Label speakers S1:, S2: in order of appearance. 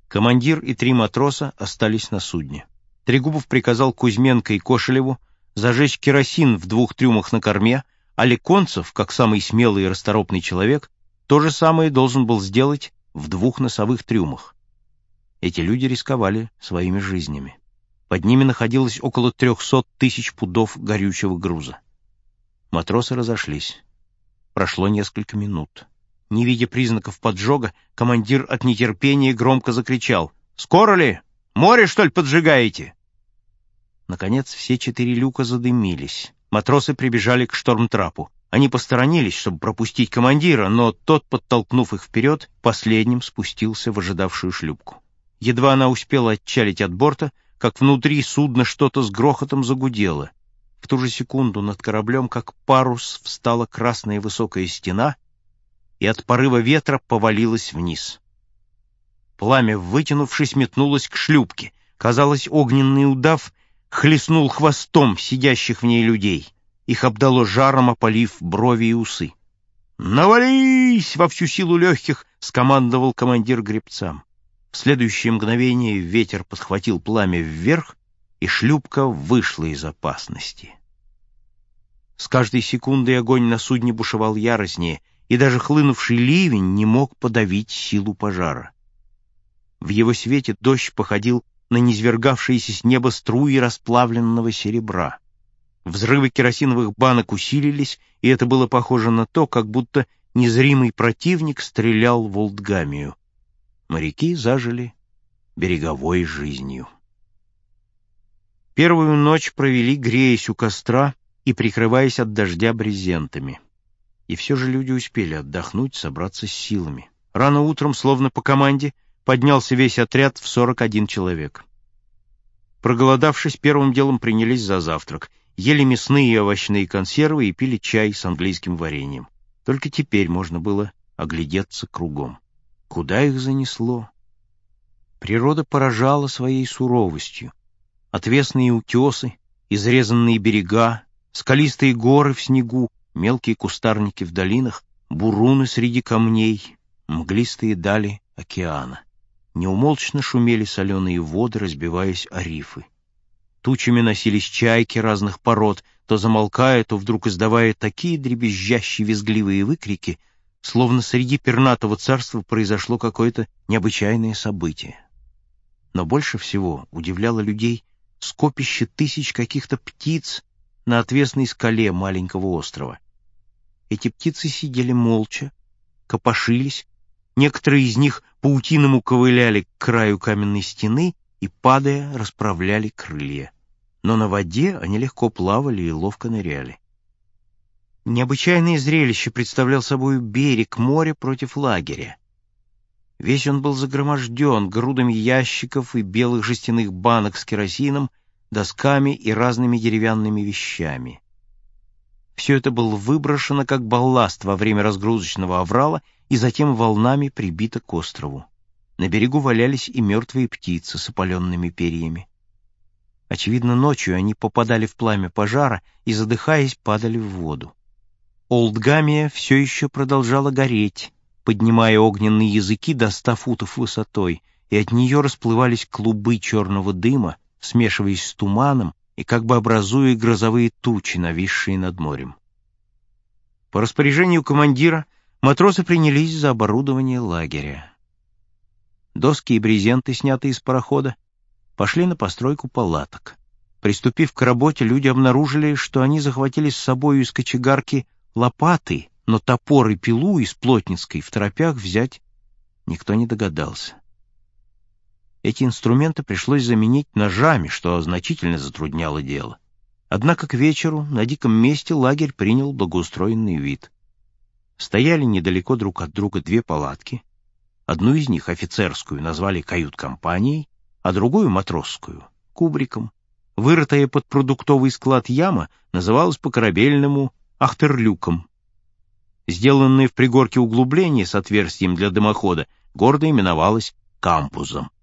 S1: Командир и 3 матроса остались на судне. Трегубов приказал Кузьменко и Кошелеву зажечь керосин в 2 трюмах на корме, а Леконцев, как самый смелый и расторопный человек, то же самое должен был сделать в 2 носовых трюмах. Эти люди рисковали своими жизнями. Под ними находилось около 300 тысяч пудов горючего груза. Матросы разошлись. Прошло несколько минут. Не видя признаков поджога, командир от нетерпения громко закричал: «Скоро ли? Море, что ли, поджигаете?» Наконец все 4 люка задымились. Матросы прибежали к штормтрапу. Они посторонились, чтобы пропустить командира, но тот, подтолкнув их вперед, последним спустился в ожидавшую шлюпку. Едва она успела отчалить от борта, как внутри судна что-то с грохотом загудело. В ту же секунду над кораблем, как парус, встала красная высокая стена и от порыва ветра повалилась вниз. Пламя, вытянувшись, метнулось к шлюпке. Казалось, огненный удав хлестнул хвостом сидящих в ней людей. Их обдало жаром, опалив брови и усы. «Навались!» — во всю силу легких скомандовал командир гребцам. В следующее мгновение ветер подхватил пламя вверх, и шлюпка вышла из опасности. С каждой секундой огонь на судне бушевал яростнее, и даже хлынувший ливень не мог подавить силу пожара. В его свете дождь походил на низвергавшиеся с неба струи расплавленного серебра. Взрывы керосиновых банок усилились, и это было похоже на то, как будто незримый противник стрелял в Олдгамию. Моряки зажили береговой жизнью. Первую ночь провели, греясь у костра и прикрываясь от дождя брезентами. И все же люди успели отдохнуть, собраться с силами. Рано утром, словно по команде, поднялся весь отряд в 41 человек. Проголодавшись, первым делом принялись за завтрак, ели мясные и овощные консервы и пили чай с английским вареньем. Только теперь можно было оглядеться кругом. Куда их занесло? Природа поражала своей суровостью. Отвесные утесы, изрезанные берега, скалистые горы в снегу, мелкие кустарники в долинах, буруны среди камней, мглистые дали океана. Неумолчно шумели соленые воды, разбиваясь о рифы. Тучами носились чайки разных пород, то замолкая, то вдруг издавая такие дребезжащие визгливые выкрики, словно среди пернатого царства произошло какое-то необычайное событие. Но больше всего удивляло людей скопище тысяч каких-то птиц на отвесной скале маленького острова. Эти птицы сидели молча, копошились, некоторые из них паутиному ковыляли к краю каменной стены и, падая, расправляли крылья. Но на воде они легко плавали и ловко ныряли. Необычайное зрелище представлял собой берег моря против лагеря. Весь он был загроможден грудами ящиков и белых жестяных банок с керосином, досками и разными деревянными вещами. Все это было выброшено как балласт во время разгрузочного аврала и затем волнами прибито к острову. На берегу валялись и мертвые птицы с опаленными перьями. Очевидно, ночью они попадали в пламя пожара и, задыхаясь, падали в воду. Олдгамия все еще продолжала гореть, поднимая огненные языки до 100 футов высотой, и от нее расплывались клубы черного дыма, смешиваясь с туманом и как бы образуя грозовые тучи, нависшие над морем. По распоряжению командира матросы принялись за оборудование лагеря. Доски и брезенты, снятые с парохода, пошли на постройку палаток. Приступив к работе, люди обнаружили, что они захватили с собой из кочегарки лопаты, но топор и пилу из плотницкой в торопях взять никто не догадался. Эти инструменты пришлось заменить ножами, что значительно затрудняло дело. Однако к вечеру на диком месте лагерь принял благоустроенный вид. Стояли недалеко друг от друга 2 палатки. Одну из них, офицерскую, назвали кают-компанией, а другую, матросскую, кубриком. Вырытая под продуктовый склад яма называлась по-корабельному ахтерлюком. Сделанное в пригорке углубление с отверстием для дымохода гордо именовалось камбузом.